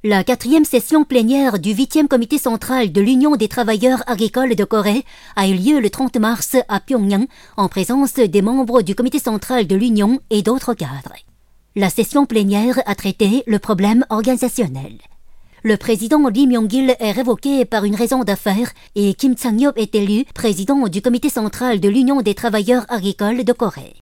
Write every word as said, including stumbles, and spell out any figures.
La quatrième session plénière du huitième comité central de l'Union des travailleurs agricoles de Corée a eu lieu le trente mars à Pyongyang en présence des membres du comité central de l'Union et d'autres cadres. La session plénière a traité le problème organisationnel. Le président Lee Myong-il est révoqué par une raison d'affaires et Kim Chang-yop est élu président du comité central de l'Union des travailleurs agricoles de Corée.